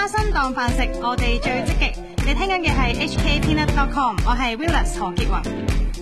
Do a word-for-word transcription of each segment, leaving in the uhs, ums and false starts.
花生當飯食，我哋最積極。你聽緊嘅係 H K Peanut dot com， 我係 Willis 何潔雲。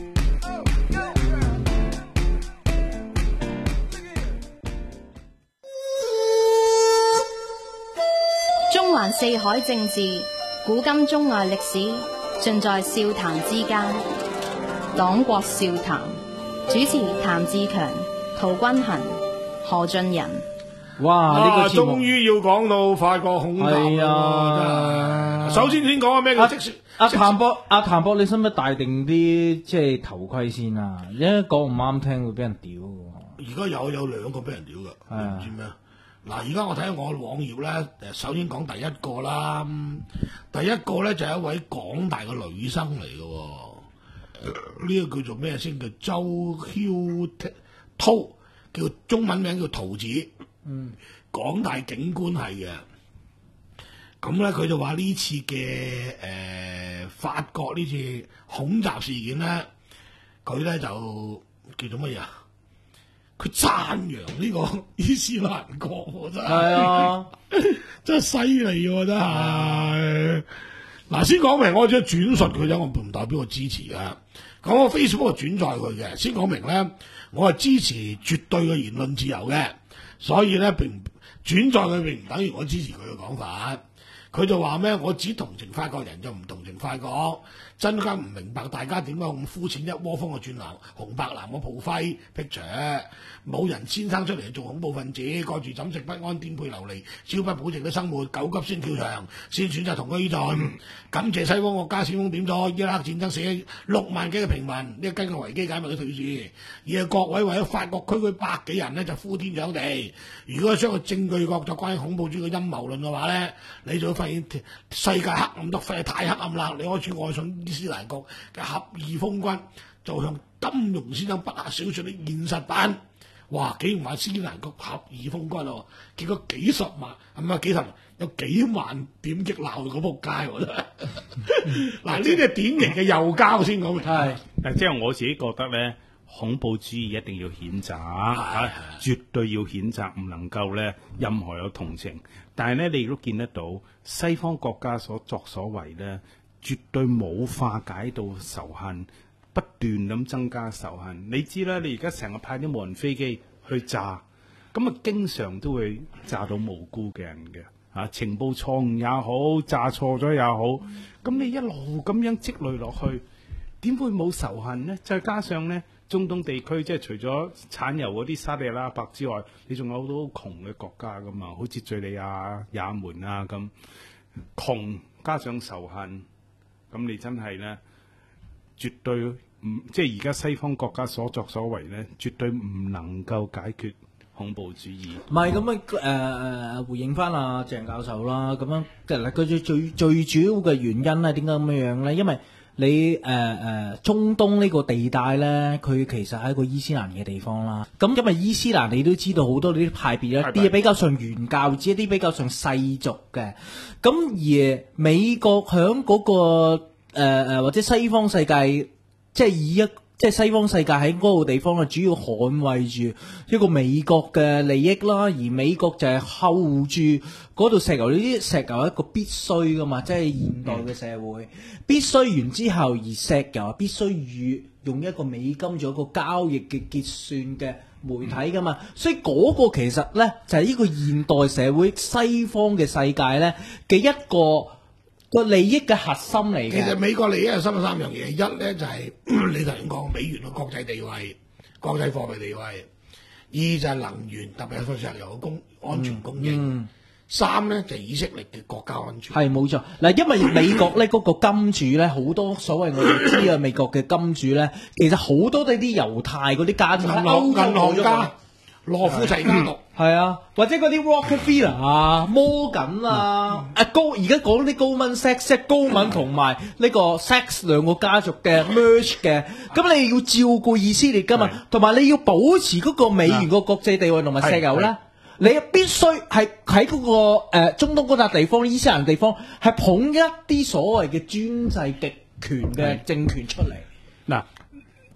中環四海政治，古今中外歷史，盡在笑談之間。黨國笑談，主持譚志強、陶君衡、何俊仁。 哇！呢、 啊、 個節目終於要講到法國恐襲啦！首先先講下咩叫即說。 阿譚博，阿譚博，你使唔使戴定啲即係頭盔先啊？一講唔啱聽會俾人屌嘅。 而家有有兩個俾人屌嘅，你唔知咩？嗱，而家我睇下我網頁咧，誒，首先講第一個啦。第一個咧就係一位港大嘅女生嚟嘅，呢、這個叫做咩先？叫周曉濤，叫中文名叫桃子。嗯，港大警官係嘅。咁咧，佢就話呢次嘅誒、呃、法國呢次恐襲事件咧，佢咧就叫做乜嘢啊？佢讚揚呢個伊斯蘭國，真係係啊，真係犀利喎！真係嗱，先講明我只係轉述佢啫，我唔代表我支持啊。咁我 Facebook 轉載佢嘅，先講明咧，我係支持絕對嘅言論自由嘅，所以咧並轉載佢並唔等於我支持佢嘅講法。佢就話咩？我只同情法國人，就唔同情法國。真係唔明白大家點解咁膚淺，一窩蜂嘅轉藍紅白藍嘅鋪揮 picture， 冇人先生出嚟做恐怖分子，過住枕食不安、顛沛流離、朝不保夕嘅生活，狗急先跳牆，先選擇同歸於盡。嗯、感謝西方國家煽風點咗伊拉克戰爭死六萬幾嘅平民，呢、這個根據維基解密嘅退示，而係各位為咗法國區區百幾人呢，就呼天搶地。如果將個證據確鑿關於恐怖主義嘅陰謀論嘅話咧，你就會發現世界黑暗得快太黑暗啦！你開始愛上伊斯蘭國嘅俠義風君，就向金庸先生筆下小說啲現實版，哇！竟然話伊斯蘭國俠義風君咯，結果幾十萬係咪幾十萬有幾萬點擊鬧到個仆街，我覺得嗱呢啲係典型嘅右膠先講嘅，係嗱，即係我自己覺得咧，恐怖主義一定要譴責，啊，絕對要譴責，唔能夠咧任何有同情。但係咧，你亦都見得到西方國家所作所為咧，絕對冇化解到仇恨，不斷咁增加仇恨。你知啦，你而家成日派啲無人飛機去炸，咁啊，經常都會炸到無辜嘅人嘅。啊，情報錯誤也好，炸錯咗也好，咁你一路咁樣積累落去，點會冇仇恨呢？再加上呢，中東地區即係除咗產油嗰啲沙地阿拉伯之外，你仲有好多窮嘅國家噶嘛，好似敍利亞、也門啊咁，窮加上仇恨，咁你真係呢，絕對唔即係而家西方國家所作所為呢，絕對唔能夠解決恐怖主義。 唔係咁啊，誒誒、呃、回應翻阿鄭教授啦，咁樣其實佢最最最主要嘅原因咧，點解咁樣樣咧？因為你誒誒、呃、中東呢個地帶咧，佢其實係一個伊斯蘭嘅地方啦。咁因為伊斯蘭你都知道好多呢啲派別，一啲嘢比較上原教旨，一啲比較上世俗嘅。咁而美國響嗰、那個誒誒、呃、或者西方世界，即係以一即係西方世界喺嗰個地方啊，主要捍衛住一個美國嘅利益啦，而美國就係候住嗰度石油，呢啲石油係一個必須噶嘛，即係現代嘅社會必須完之後，而石油必須與用一個美金做一個交易嘅結算嘅媒體噶嘛，所以嗰個其實咧就係呢個現代社會西方嘅世界咧嘅一個個利益嘅核心嚟嘅。 其實美國利益係分咗三樣嘢，一咧就係、是、你頭先講美元嘅國際地位、國際貨幣地位；二就係能源，特別係石油嘅供安全供應；嗯嗯、三咧就係、以色列嘅國家安全。係冇錯， 嗱，因為美國咧嗰個金主咧好多所謂我哋知啊，美國嘅金主咧，其實好多都係啲猶太嗰啲家族、 銀行家。羅夫齊家族係啊，或者嗰啲 Rockefeller 啊、摩根啊、阿高而家講啲高敏 Sachs 高敏同埋呢個 Sachs 兩個家族嘅 merge 嘅，咁你要照顧以色列噶嘛，同埋你要保持嗰個美元個國際地位同埋石油咧，你必須係喺嗰個誒、呃、中東嗰笪地方、伊斯蘭地方係捧一啲所謂嘅專制極權嘅政權出嚟。 嗱。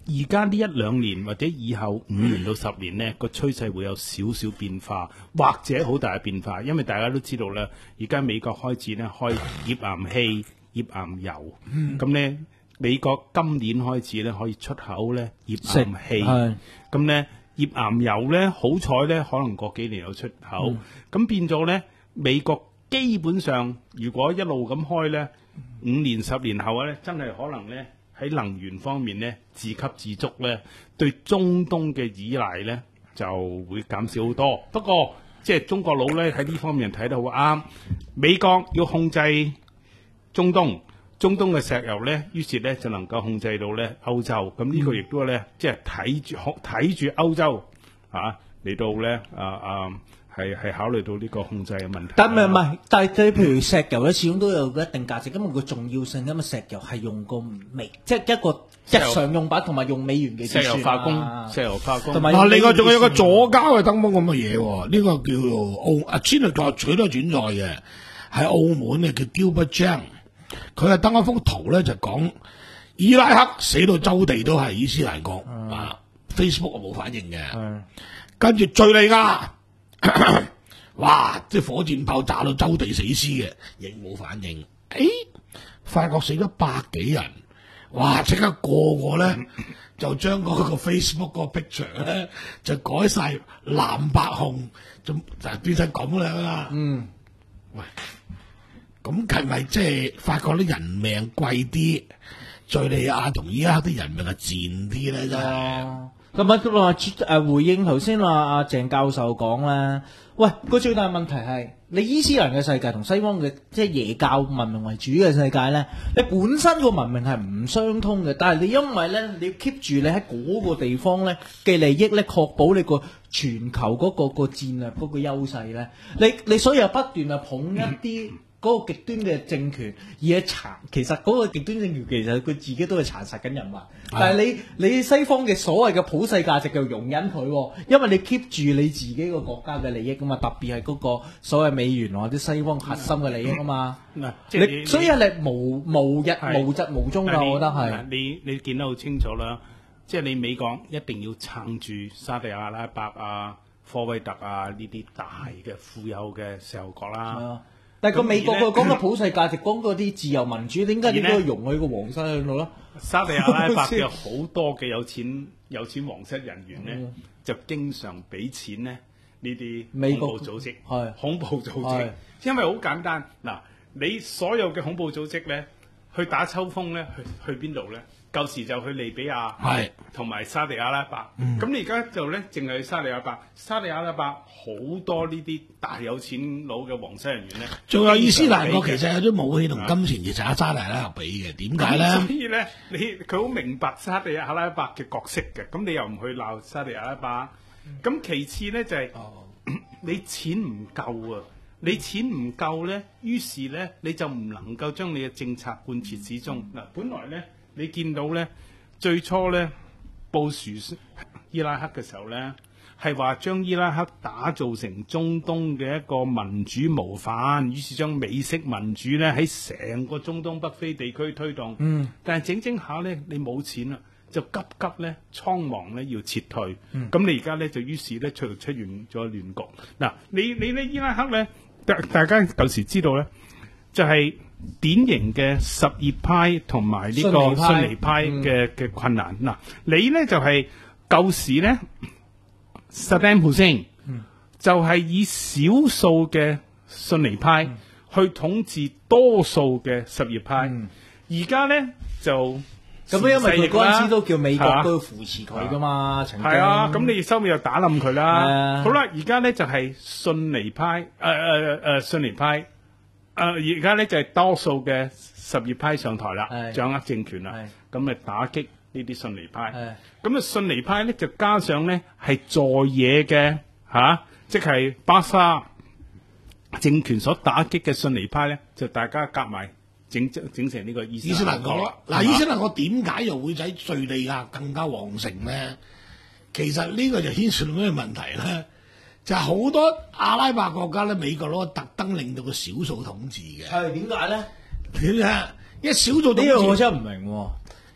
而家呢一兩年或者以後五年到十年呢個趨勢會有少少變化，或者好大嘅變化，因為大家都知道啦，而家美國開始呢開頁岩氣、頁岩油，咁、嗯、呢美國今年開始呢可以出口呢頁岩氣，咁呢頁岩油呢好彩呢可能過幾年有出口，咁、嗯、變咗呢美國基本上如果一路咁開呢，五年十年後呢真係可能呢喺能源方面咧自給自足咧，對中東嘅依賴咧就會減少好多。不過即係中國佬咧喺呢方面睇得好啱，美國要控制中東，中東嘅石油咧，於是咧就能夠控制到咧歐洲。咁呢個亦都咧即係睇住睇住歐洲啊嚟到咧啊啊。係係考慮到呢個控制嘅問題， 但唔係唔係，但係譬如石油咧，始終都有一定價值，因為個重要性，因為石油係用個美，即係一個日常用品，同埋用美元嘅、啊、 石油化工，石油化工。 同埋嗱，另外仲有一個左膠嘅燈泡咁嘅嘢喎，呢、這個叫做澳啊，千代取多轉載嘅，喺澳門嘅叫 Gilbert Jang， 佢係登一幅圖咧，就講伊拉克死到周地都係伊斯蘭國、嗯、啊 ，Facebook 冇反應嘅，嗯、跟住敍利亞。哇！即係火箭炮炸到周地死屍嘅，亦冇反應。誒，法國死咗百幾人，哇！即刻個個咧就將嗰個 Facebook 嗰個 picture 咧就改晒藍白紅，就就變成咁樣啦。嗯，喂，咁係咪即係法國啲人命貴啲，敍利亞同伊拉克啲人命係賤啲咧？真係。 咁啊，話誒回應頭先話阿鄭教授講咧，喂，個最大問題係你伊斯蘭嘅世界同西方嘅即係耶教文明為主嘅世界咧，你本身個文明係唔相通嘅，但係你因為咧你要 keep 住你喺嗰個地方咧嘅利益咧，確保你個全球嗰、嗰個、嗰個戰略嗰個優勢咧，你你所以又不斷啊捧一啲。嗰個極端嘅政權，而係殘，其實嗰個極端政權其實佢自己都係殘殺緊人民。但係你你西方嘅所謂嘅普世價值就容忍佢，因為你 keep 住你自己個國家嘅利益啊嘛，特別係嗰個所謂美元或者西方核心嘅利益啊嘛。嗱、嗯，你，你所以係你無無日無疾無蹤㗎，我覺得係。 你你見得好清楚啦，即係你美國一定要撐住沙地阿拉伯啊、科威特啊呢啲大嘅富有嘅石油國啦。 嗯但係個美國佢講嘅普世價值，講嗰啲自由民主，點解你都要容許個皇室喺度咧？ 沙地阿拉伯嘅好多嘅有錢有錢皇室人員咧，就經常俾錢咧呢啲恐怖組織，係恐怖組織，因為好簡單嗱，你所有嘅恐怖組織咧，去打秋風咧，去去邊度咧？舊時就去利比亞，係同埋沙地阿拉伯。咁、嗯、你而家就咧，淨係去沙地阿拉伯。沙地阿拉伯好多呢啲大有錢佬嘅皇室人員咧， 仲有伊斯蘭國其實有啲武器同金錢，其實阿沙地阿拉伯俾嘅。點解咧？ 所以咧，你佢好明白沙地阿拉伯嘅角色嘅。咁你又唔去鬧沙地阿拉伯？咁、嗯、其次咧就係、是哦、你錢唔夠啊！你錢唔夠咧，於是咧你就唔能夠將你嘅政策貫徹始終。嗱、嗯，本來咧。你見到咧，最初咧，布殊伊拉克嘅時候咧，係話將伊拉克打造成中東嘅一個民主模範，於是將美式民主咧喺成個中東北非地區推動。嗯，但係整整下咧，你冇錢啦，就急急咧，倉忙咧要撤退。咁、嗯、你而家咧就於是咧出出現咗亂局。嗱，你你咧伊拉克咧，大大家舊時知道咧，就係、是。典型嘅什葉派同埋呢個遜尼派嘅嘅困難嗱、嗯，你咧就係、是、舊時咧薩達姆胡塞因就係、是、以少數嘅遜尼派去統治多數嘅什葉派，而家咧就咁因為佢嗰陣時都叫美國都要扶持佢噶嘛， 係啊，咁、啊、你收尾又打冧佢啦。好啦，而家咧就係、是、遜尼派，誒誒誒遜尼派。誒而家咧就係、是、多數嘅什葉派上台啦，掌握政權啦，咁咪打擊呢啲遜尼派。咁啊遜尼派咧就加上咧係在野嘅嚇、啊，即係巴沙政權所打擊嘅遜尼派咧，就大家夾埋整整成呢個伊斯蘭國啦。 嗱，伊斯蘭國點解又會喺敍利亞更加旺盛咧？其實呢個就牽涉到咩問題咧？就係、是、好多阿拉伯國家咧，美國攞特登令到個少數統治嘅。 係點解咧？ 點解？因為少數統治， 呢個我真係唔明喎。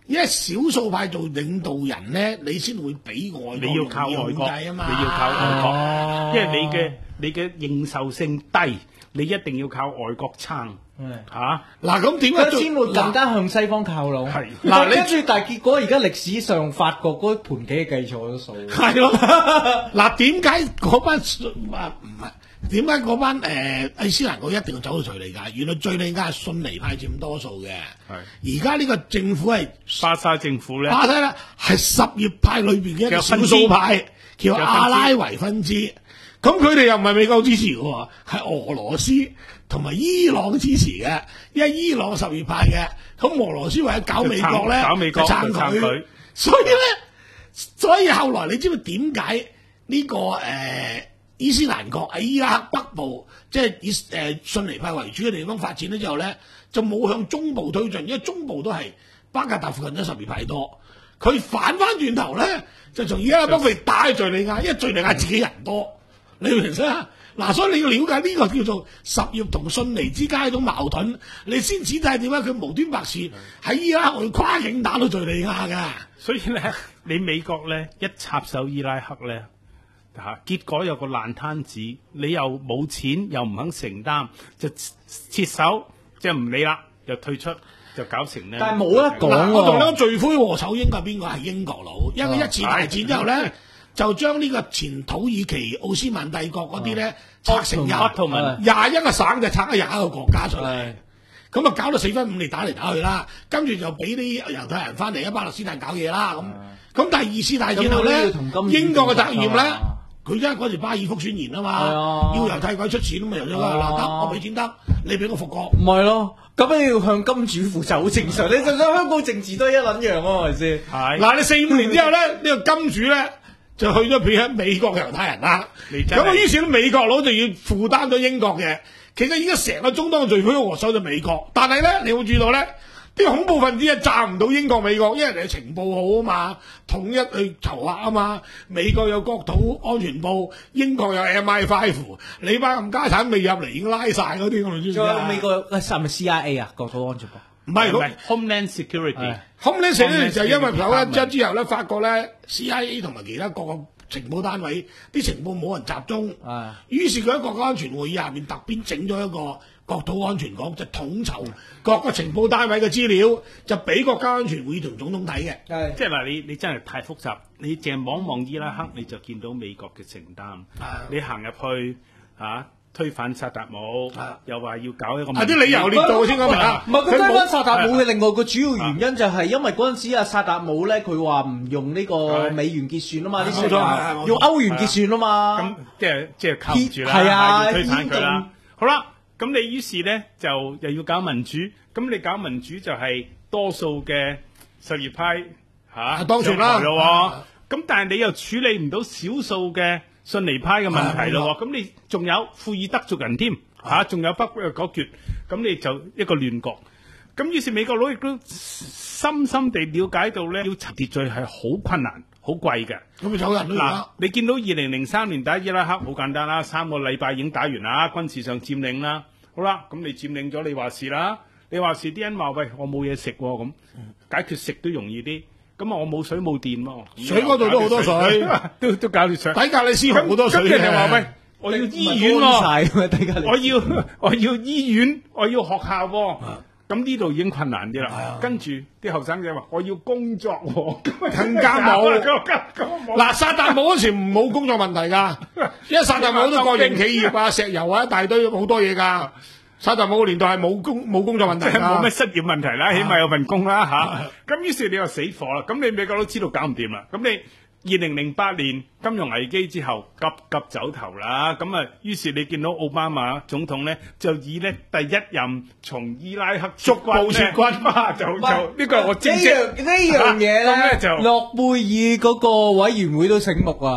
因為少數派做領導人咧，你先會俾外國你要靠外國， 控制啊嘛， 你要靠外國， 哦因為你嘅你嘅認受性低，你一定要靠外國撐嚇。 嗱咁點解佢先會更加向西方靠攏？ 係嗱，跟住但係結果而家歷史上法國嗰盤棋計錯咗數。 係咯，嗱點解嗰班啊唔係？點解嗰班誒伊斯蘭國一定要走到敍利亞？原來敍利亞係遜尼派佔多數嘅。係而家呢個政府係巴沙政府咧， 巴沙咧係什葉派裏邊嘅一個少數派，叫阿拉維分支。咁佢哋又唔係美國支持嘅喎，係俄羅斯同埋伊朗支持嘅。因為伊朗什葉派嘅，咁俄羅斯為咗搞美國咧， 搞美國撐佢。所以咧，所以後來你知唔知點解呢個誒？呃伊斯蘭國喺伊拉克北部，即係以誒遜尼派為主嘅地方發展咗之後咧，就冇向中部推進，因為中部都係巴格達附近都什葉派多。佢反翻轉頭咧，就從伊拉克北部打去敍利亞，因為敍利亞自己人多，你明唔明啊？嗱，所以你要了解呢個叫做什葉同遜尼之間一種矛盾，你先知道係點解佢無端白事喺伊拉克去跨境打到敍利亞㗎。 所以咧，你美國咧一插手伊拉克咧。嚇！結果有個爛攤子，你又冇錢，又唔肯承擔，就撤手，即係唔理啦，又退出，就搞成咧。 但係冇得講喎。 我同你講罪魁禍首應該係邊個？係英國佬，因為一次大戰之後咧，就將呢個前土耳其奧斯曼帝國嗰啲咧拆成廿廿一個省，就拆咗廿一個國家出嚟。咁啊搞到四分五裂打嚟打去啦，跟住就俾啲猶太人翻嚟喺巴勒斯坦搞嘢啦。咁咁但係二次大戰後咧，英國嘅責任咧。佢因為嗰時巴爾福宣言啊嘛，要猶太鬼出錢啊嘛，猶太鬼話得，我俾錢得，你俾我復國。 唔係咯，咁你要向金主負責好正常。你就想香港政治都係一撚樣啊，係咪先？係。嗱，你四五年之後咧，呢個金主咧就去咗變喺美國嘅猶太人啦。咁啊，於是咧美國佬就要負擔咗英國嘅。其實而家成個中東嘅罪魁禍首就美國，但係咧你會注意到咧。啲恐怖分子啊，炸唔到英國、美國，因為人哋情報好啊嘛，統一去籌劃啊嘛。美國有國土安全部，英國有 M I 五，你班咁家產未入嚟已經拉晒嗰啲，我哋知唔知啊？美國係咪 C I A 啊？國土安全部唔係，唔係 Homeland Security。Homeland Security 就係因為九一一之後咧，發覺咧 C I A 同埋其他各個情報單位啲情報冇人集中，於是佢喺國家安全會議下面特別整咗一個。國土安全局就統籌各個情報單位嘅資料，就俾國家安全會議同總統睇嘅。即係嗱，你你真係太複雜，你淨係望望伊拉克，你就見到美國嘅承擔。你行入去嚇、啊、推翻薩達姆，又話要搞一個。啲理由列到先講明啊！唔係佢推翻薩達姆嘅另外個主要原因就係因為嗰陣時啊薩達姆咧，佢話唔用呢個美元結算啊嘛，啲錢用歐元結算啊嘛。咁即係即係靠唔住啦，係啊，要推翻佢啦。好啦。咁你於是咧就又要搞民主，咁你搞民主就係多數嘅什葉派嚇當選啦咯。咁但係你又處理唔到少數嘅遜尼派嘅問題咯。咁你仲有庫爾德族人添嚇，仲有北約嗰橛，咁你就一個亂局。咁於是美國佬亦都深深地了解到咧，要秩序係好困難。好貴嘅，咁咪走人嗱，你見到二零零三年打伊拉克好簡單啦，三個禮拜已經打完啦，軍事上佔領啦。好啦，咁你佔領咗，你話事啦。你話事啲人話喂，我冇嘢食喎，咁解決食都容易啲。咁啊，我冇水冇電喎，水嗰度都好多水，都都搞掂水。底格里斯河好多水嘅。咁人哋話喂，我要醫院喎，我要我要醫院，我要學校喎。咁呢度已經困難啲啦，跟住啲後生仔話我要工作喎，咁啊更加冇。嗱，薩達姆嗰時冇工作問題㗎，因為薩達姆好多國營企業啊、石油啊一大堆好多嘢㗎。薩達姆個年代係冇工冇工作問題，冇咩失業問題啦，起碼有份工啦嚇。咁於是你又死火啦，咁你美國都知道搞唔掂啦，咁你。二零零八年金融危機之後，急急走頭啦。咁啊，於是你見到奧巴馬總統咧，就以咧第一任從伊拉克逐步撤軍，就就呢個係我正式呢樣呢樣嘢咧。諾貝爾嗰個委員會都醒目啊！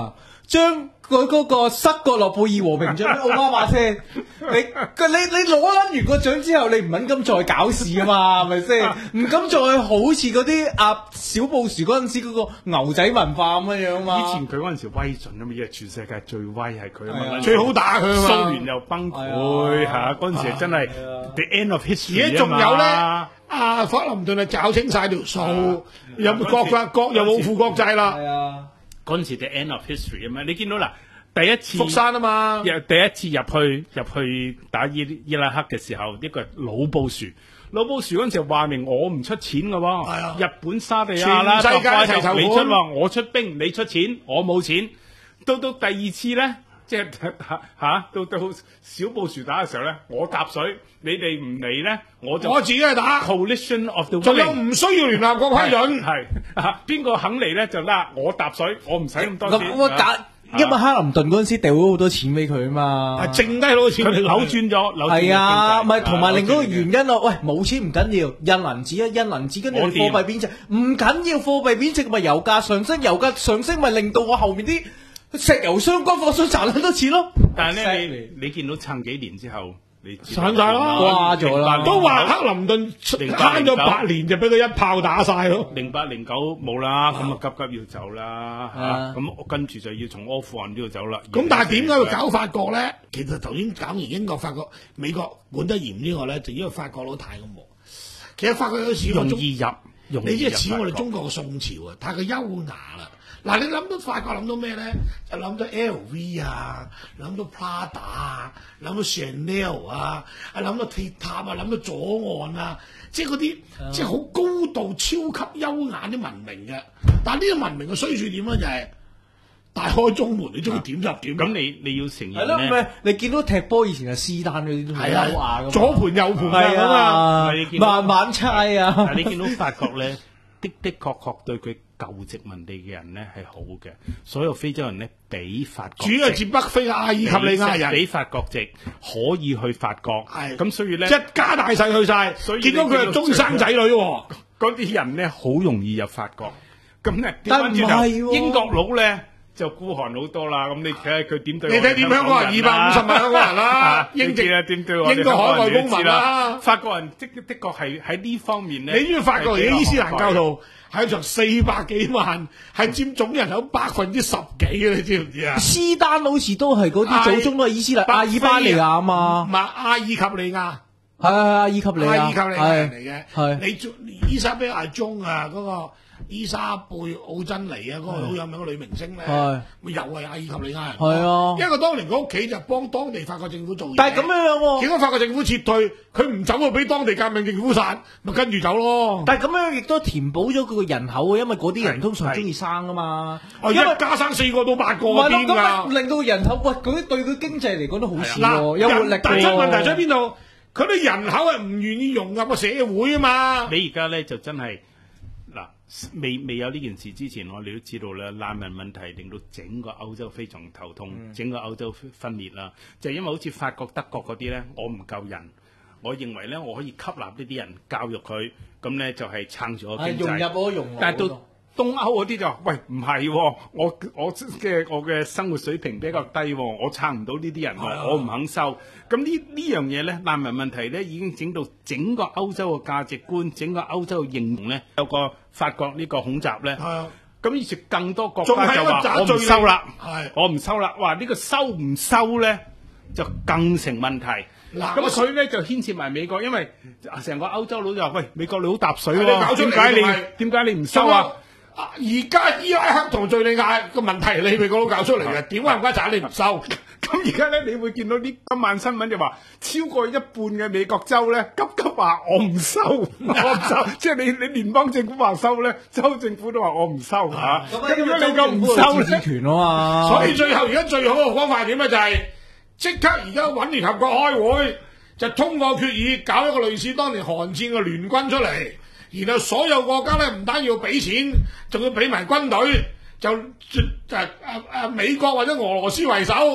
將佢嗰個塞角諾貝爾和平獎奧巴馬先，你你你攞撚完個獎之後，你唔肯咁再搞事啊嘛，係咪先？唔敢再好似嗰啲阿小布殊嗰陣時嗰個牛仔文化咁樣樣嘛。 以前佢嗰陣時威盡啊嘛，因為全世界最威係佢啊嘛， 最好打佢啊嘛。 蘇聯又崩潰嚇，嗰陣時真係 the end of history 而家仲有咧，阿克林頓啊找清晒條數，有國法國又冇負國債啦。 係啊。 嗰陣時 the end of history 啊嘛，你見到嗱，第一次福山啊嘛， 第一次入去入去打伊伊拉克嘅時候，呢個老布殊，老布殊嗰陣時話明我唔出錢嘅喎， 啊、 日本沙地亞啦， 全世界一齊籌款， 你出話我出兵，你出錢，我冇錢。到到第二次咧，即係嚇嚇，到到小布殊打嘅時候咧，我搭水，你哋唔嚟咧，我就我自己去打 coalition of the willing， 仲有唔需要聯合國批准， 係嚇邊個肯嚟咧就啦，我搭水，我唔使咁多錢。 咁打，因為克林頓嗰陣時掉咗好多錢俾佢啊嘛， 係剩低好多錢， 扭轉咗，扭轉係啊，咪同埋另嗰個原原因咯。喂，冇錢唔緊要，印銀紙啊，印銀紙跟住貨幣貶值，唔緊要，貨幣貶值咪油價上升，油價上升咪令到我後面啲石油相關貨商賺好多錢咯。 但係咧，你你見到撐幾年之後，你散晒啦， 瓜咗啦。 都話克林頓慳咗八年就俾佢一炮打晒咯。 零八零九冇啦，咁啊急急要走啦嚇，咁我跟住就要從阿富汗呢度走啦。 咁但係點解要搞法國咧？其實頭先搞完英國、法國、美國管得嚴之外咧，就因為法國佬太過忙。其實法國有時容易入，容易入。 你即係似我哋中國嘅宋朝啊，太過優雅啦。嗱，你諗到法國諗到咩咧？就諗到 L V 啊，諗到 Prada 啊，諗到 Chanel 啊，啊諗到鐵塔啊，諗到左岸啊，即係嗰啲即係好高度、超級優雅啲文明嘅。但係呢個文明嘅衰處點咧？就係大開中門，你中意點就點。 咁你你要承認係咯，唔係你見到踢波以前係斯丹嗰啲都好優雅㗎， 左盤右盤係啊，慢慢猜啊。 但係你見到法國咧，的的確確對佢舊殖民地嘅人咧係好嘅，所有非洲人咧俾法國籍， 主要接北非嘅阿爾及利亞人俾法國籍可以去法國，係咁所以咧一家大細去晒，所以見到佢係中生仔女喎， 嗰啲人咧好容易入法國，咁咧但唔係英國佬咧就孤寒好多啦，咁你睇下佢點對？ 你睇點香港人二百五十萬香港人啦，英籍啊點對我哋英國海外公民啦， 法國人的的確係喺呢方面咧， 你知唔知法國而家伊斯蘭教徒？係場四百幾萬，係佔總人口百分之十幾嘅，你知唔知啊？ 斯丹好似都係嗰啲祖宗都係伊斯蘭阿爾巴尼亞啊嘛， 唔係阿爾及利亞， 係係阿爾及利亞， 阿爾及利亞人嚟嘅。 係你伊莎比亞中啊，嗰、那個伊莎貝奧珍妮啊，嗰、那個好有名嘅女明星咧，咪又係阿爾及利亞人。 係啊， 因為佢當年個屋企就幫當地法國政府做嘢。 但係咁樣樣喎， 結果法國政府撤退，佢唔走啊，俾當地革命政府殺，咪跟住走咯。 但係咁樣亦都填補咗佢個人口啊，因為嗰啲人通常中意生啊嘛。 因為一家生四個到八個啊，邊㗎？ 令到人口喂，嗰啲對佢經濟嚟講都好事喎，有活力。 但係問題在邊度？佢啲人口係唔願意融入個社會啊嘛。 你而家咧就真係嗱，未未有呢件事之前，我哋都知道咧，難民問題令到整個歐洲非常頭痛，嗯、整個歐洲分裂啦。就係、因為好似法國、德國嗰啲咧，我唔夠人，我認為咧我可以吸納呢啲人，教育佢，咁咧就係撐住個經濟。 融入我融入。 但係到東歐嗰啲就喂唔係、哦，我我嘅我嘅生活水平比較低、哦，我撐唔到呢啲人、哦，我唔肯收。咁呢呢樣嘢咧，難民問題咧已經整到整個歐洲嘅價值觀，整個歐洲嘅認同咧，有個法國呢個恐襲咧。咁於是更多國家就話我唔收啦，我唔收啦。哇！呢、呢個收唔收咧就更成問題。咁佢咧就牽涉埋美國，因為成個歐洲佬就話：喂，美國你好搭水喎、哦，點解你點解你唔收啊？ 而家伊拉克同敍利亞個問題，你美國佬搞出嚟嘅，點解唔解你唔收？ 咁而家咧，你會見到啲今晚新聞就話，超過一半嘅美國州咧急急話我唔收，我唔收，即係你你聯邦政府話收咧，州政府都話我唔收嚇。咁如果你夠唔收咧， 權啊嘛。 所以最後而家最好嘅方法係點咧？就係即刻而家揾聯合國開會，就通過決議，搞一個類似當年韓戰嘅聯軍出嚟。然後所有國家咧唔單要俾錢，仲要俾埋軍隊，就就誒誒美國或者俄羅斯為首，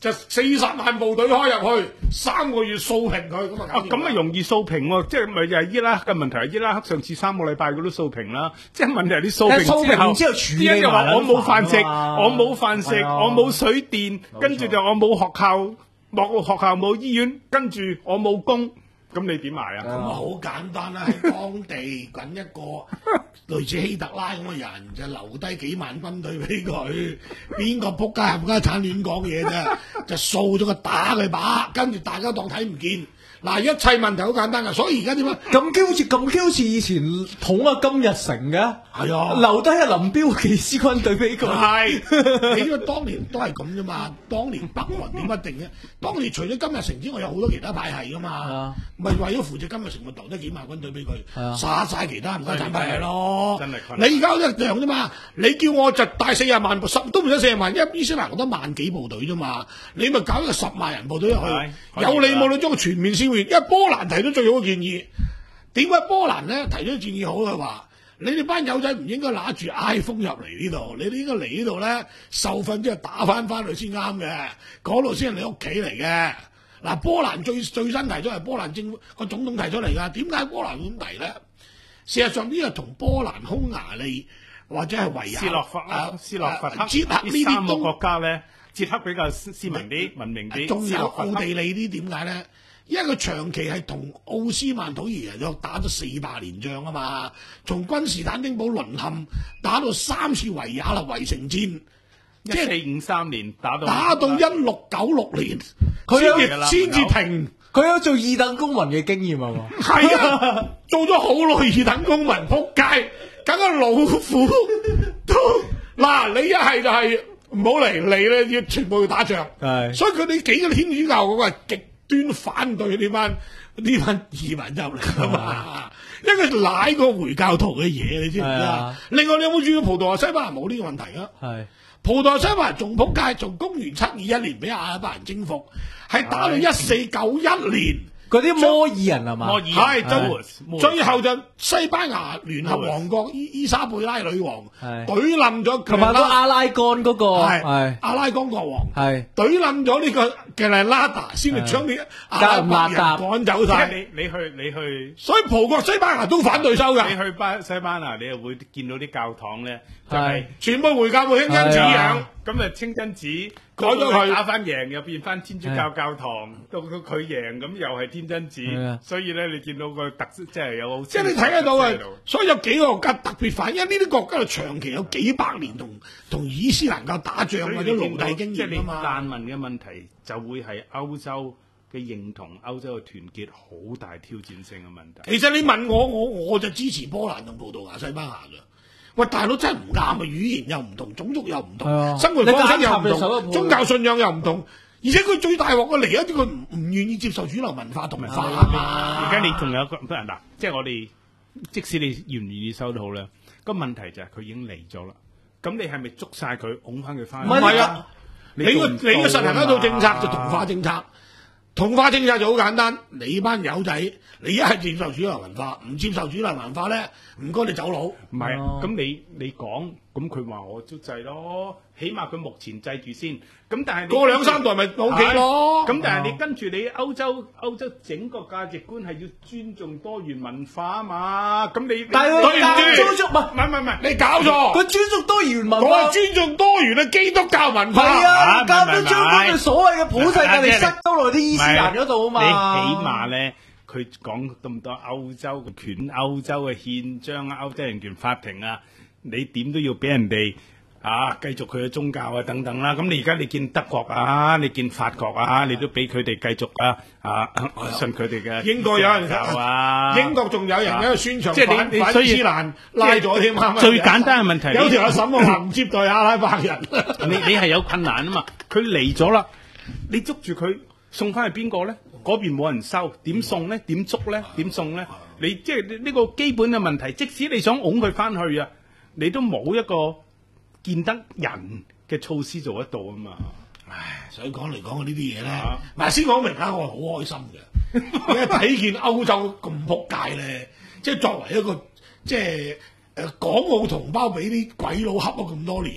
就四十萬部隊開入去，三個月掃平佢咁啊！ 啊，咁啊容易掃平喎，即係咪就係伊拉克嘅問題？係伊拉克上次三個禮拜佢都掃平啦，即係問題係你掃平之後， 掃平之後處理就話我冇飯食， 啊我冇飯食， 啊我冇水電，跟住就我冇學校，冇學校冇醫院，跟住我冇工。咁你點埋啊？ 咁啊好簡單啦，喺當地揾一個類似希特拉咁嘅人，就留低幾萬軍隊俾佢。邊個仆街冚家產亂講嘢啫？就掃咗個打佢把，跟住大家當睇唔見。嗱，一切問題好簡單噶，所以而家點啊？ 咁 Q 好似咁 Q 似以前統啊金日成嘅， 係啊， 留低阿林彪技師軍隊俾佢。 係，你因為當年都係咁啫嘛。當年北韓點一定嘅？當年除咗金日成之外，有好多其他派系噶嘛。咪為咗扶植金日成，咪留低幾萬軍隊俾佢，殺晒其他唔該產派系咯。 真係困難。 你而家一樣啫嘛。你叫我就帶四十萬部，十都唔使四十萬，因為伊斯蘭得萬幾部隊啫嘛。你咪搞一個十萬人部隊入去，有理冇理將佢全面消滅。因為波蘭提出最好嘅建議，點解波蘭咧提出建議好嘅話？你哋班友仔唔應該拿住 iPhone 入嚟呢度，你哋應該嚟呢度咧受訓之後打翻翻去先啱嘅，嗰度先係你屋企嚟嘅。嗱，波蘭最最新提出係波蘭政府個總統提出嚟㗎。點解波蘭會咁提咧？事實上呢個同波蘭、匈牙利或者係維也斯洛伐啊、 斯洛伐克、 捷克呢啲三個都國家咧，捷克比較斯文啲、文明啲， 仲有斯洛伐克奧地利呢？點解咧？因為佢長期係同奧斯曼土耳其約打咗四百年仗啊嘛，從君士坦丁堡淪陷打到三次維也納圍城戰， 一四五三年打到打到一六九六年， 佢有先至先至停。 佢有做二等公民嘅經驗係嘛？ 係啊，做咗好耐二等公民，仆街，梗係老虎都嗱，你一係就係唔好嚟嚟咧，要全部要打仗。 係， 所以佢哋幾個天主教嗰個係極端反對呢班呢班移民入嚟啊嘛，因為佢舐個回教徒嘅嘢，你知唔知啊？另外你有冇注意到葡萄牙、西班牙冇呢個問題啊？ 係。 葡萄牙、西班牙仲仆街，從公元七二一年俾阿拉伯人征服，係打到一四九一年。 嗰啲摩爾人係嘛？ 摩爾係係最最後就西班牙聯合王國伊伊莎貝拉女王係懟冧咗， 同埋個阿拉干嗰個係係阿拉干國王係懟冧咗呢個嘅係拉達，先至將啲阿拉伯人趕走晒。 你你去你去， 所以葡國、西班牙都反對收㗎。 你去班西班牙，你又會見到啲教堂咧，就係全部回教會清真寺樣， 咁啊清真寺改咗佢打翻贏，又變翻天主教教堂，到到佢贏咁又係天真寺，所以咧你見到個特色即係有好， 即係你睇得到啊！所以有幾個國家特別反，因為呢啲國家長期有幾百年同同伊斯蘭教打仗或者奴隸經驗啊嘛。 難民嘅問題就會係歐洲嘅認同、歐洲嘅團結好大挑戰性嘅問題。 其實你問我，我我就支持波蘭同葡萄牙、西班牙㗎。喂，大佬真係唔啱啊！語言又唔同，種族又唔同， 啊、 生活方式又唔同，宗教信仰又唔同，而且佢最大鑊嘅嚟一啲佢唔唔願意接受主流文化同化啊嘛。 而家你仲有一個嗱，即係我哋即使你願唔願意收都好咧，個問題就係佢已經嚟咗啦。咁你係咪捉晒佢，拱翻佢翻？ 唔係啊！你個你個實行一套政策就同化政策。同化政策就好簡單，你班友仔，你一係接受主流文化，唔接受主流文化咧，唔該你走佬。 唔係，咁你你講，咁佢話我都制咯，起碼佢目前制住先。咁但係過兩三代咪 O K 咯。 咁但係你跟住你歐洲歐洲整個價值觀係要尊重多元文化啊嘛。咁你但係佢教尊重唔係唔係唔係， 你搞錯。 佢尊重多元文化， 我係尊重多元嘅基督教文化。 係啊，教都將嗰個所謂嘅普世價值塞到落啲伊斯蘭嗰度啊嘛。 你起碼咧，佢講咁多歐洲嘅權、歐洲嘅憲章啊、歐洲人權法庭啊，你點都要俾人哋啊繼續佢嘅宗教啊等等啦。咁你而家你見德國啊，你見法國啊，你都俾佢哋繼續啊啊信佢哋嘅英國有人啊， 英國仲有人喺度宣傳即係你你反伊斯蘭拉咗添啊。 最簡單嘅問題， 有條阿嬸話唔接待阿拉伯人， 你你係有困難啊嘛。佢嚟咗啦，你捉住佢送翻去邊個咧？嗰邊冇人收，點送咧？點捉咧？點送咧？你即係呢個基本嘅問題，即使你想擁佢翻去啊，你都冇一個見得人嘅措施做得到啊嘛。 唉，所以講嚟講去呢啲嘢咧，嗱先講明下，我係好開心嘅，因為睇見歐洲咁撲街咧，即係作為一個即係誒港澳同胞俾啲鬼佬恰咗咁多年。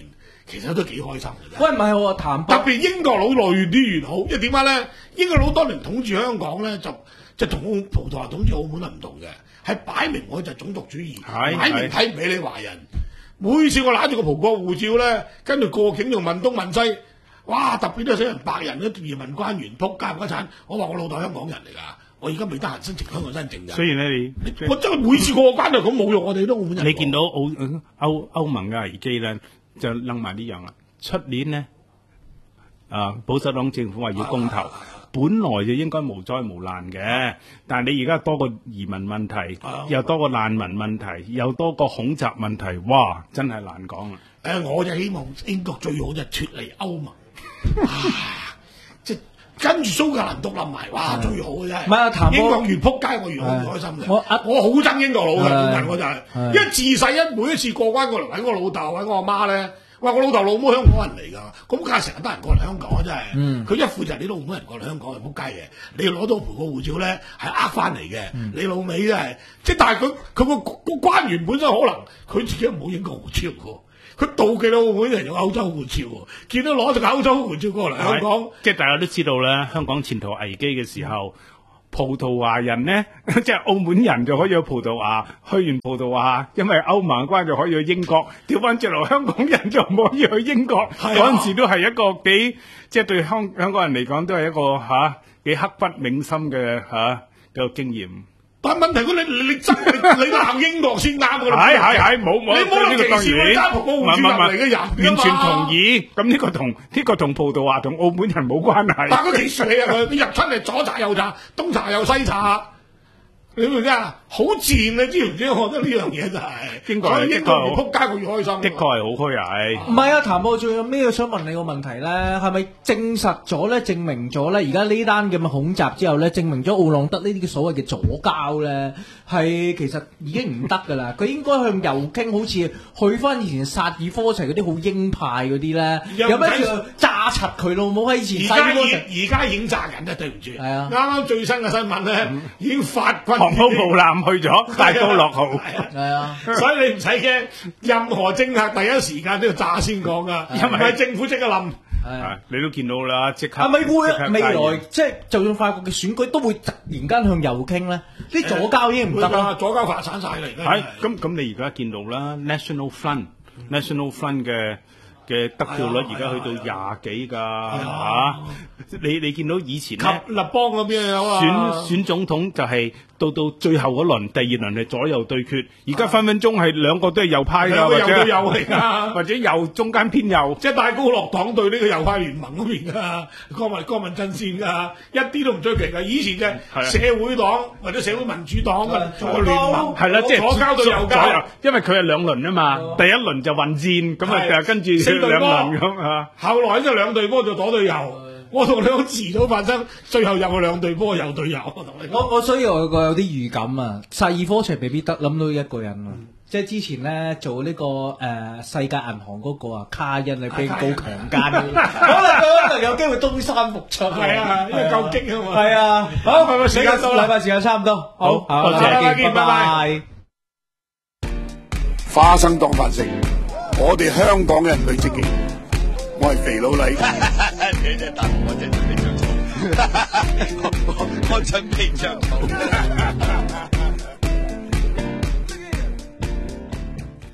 其實都幾開心嘅啫。 喂，唔係我談特別英國佬來越啲越好，因為點解咧？英國佬當年統治香港咧，就就同葡萄牙統治澳門係唔同嘅，係擺明我就係種族主義，擺明睇唔起你華人。每次我揦住個葡國護照咧，跟住過境仲問東問西，哇！特別都係死人白人嗰移民官員撲街嗰產，我話我老豆香港人嚟㗎，我而家未得閒申請香港身份證㗎。 所以咧，你我真係每次過關就咁侮辱我哋都澳門人。 你見到澳歐歐盟嘅危機咧，就楞埋呢樣啦。出年呢，啊保守黨政府話要公投。本來就應該無災無難嘅，但係你而家多個移民問題，又多個難民問題，又多個恐襲問題，哇！真係難講啊！ 誒、呃，我就希望英國最好就脱離歐盟，即係跟住蘇格蘭獨立埋，哇！最好嘅真係。唔係啊，英國越撲街，我越好越開心嘅。我我好憎英國佬嘅，本人我就係、是，因為自細一每一次過關過嚟揾我老豆揾我阿媽咧。哇！我老豆老母香港人嚟㗎，咁梗係成日得人過嚟香港啊！真係，佢、嗯、一副就係你都澳門人過嚟香港係撲街嘅，你攞到葡國護照咧係呃翻嚟嘅，嗯、你老味真係，即係但係佢佢個個官員本身可能佢自己冇英國護照喎，佢妒忌到澳門人有歐洲護照喎，見到攞住歐洲護照過嚟香港， 即係大家都知道咧，香港前途危機嘅時候。嗯葡萄牙人呢，即係澳門人就可以去葡萄牙，去完葡萄牙，因為歐盟關就可以去英國。調翻轉嚟，香港人就唔可以去英國。嗰陣、啊、時都係一個幾，即係對香香港人嚟講都係一個嚇幾刻骨銘心嘅嚇嘅經驗。 但問題佢你你真你你鬧英國先啱㗎啦， 係係係冇冇， 你冇歧視我揸葡國護照入嚟嘅人， 完全同意。咁呢個同呢、呢個同葡萄牙同澳門人冇關係。 但佢歧視你啊！佢入出嚟左查右查，東查右西查，你明唔明啊？好賤啊！知唔知？我覺得呢樣嘢真係， 英國係英國越撲街佢越開心。 的確係好虛偽。 唔係啊，譚博，仲有咩想問你個問題咧？係咪證實咗咧？證明咗咧？而家呢單咁嘅恐襲之後咧，證明咗奧朗德呢啲嘅所謂嘅左膠咧，係其實已經唔得噶啦。佢應該向右傾，好似去翻以前薩爾科齊嗰啲好鷹派嗰啲咧，有咩叫炸柒佢老母喺以前？ 而家而家已經炸緊啦，對唔住。係啊，啱啱最新嘅新聞咧，嗯、已經發軍航空母艦去咗，大刀落號。 係啊， 所以你唔使驚，任何政客第一時間都要炸先講噶，因為政府即刻冧。 係，你都見到啦，即刻。 係咪會未來即係就算法國嘅選舉都會突然間向右傾咧？啲左膠已經唔得啦， 左膠發散晒嚟。 係，咁咁你而家見到啦 ，National Front，National Front 嘅。嘅得票率而家去到廿幾㗎嚇，你你見到以前咧， 立邦嗰邊有啊， 選選總統就係到到最後嗰輪，第二輪係左右對決，而家分分鐘係兩個都係右派㗎，或者右右嚟㗎， 或者右中間偏右， 即係戴高樂黨對呢個右派聯盟嗰邊㗎，國民國民陣線㗎，一啲都唔出奇㗎。以前嘅社會黨或者社會民主黨嘅左聯盟， 係啦，即係左交對右交， 因為佢係兩輪啊嘛，第一輪就混戰，咁啊跟住。兩輪咁啊！ 後來就兩隊波就左對右，我同你講遲早發生，最後又係兩隊波右對右。我同你講， 我我所以我有個有啲預感啊，薩爾科齊未必得，諗到一個人啊，嗯、即係之前咧做呢、這個誒、呃、世界銀行嗰個啊卡恩啊被告強姦，可能可能有機會東山復出。 係啊，因為夠激啊嘛。 係啊，好，拜拜，時間到啦，禮拜時間差唔多，好， 多謝，再見，拜拜。花生當飯食。我哋香港人最積極，我係肥佬黎。你隻答我真係非常錯，我我真非常錯。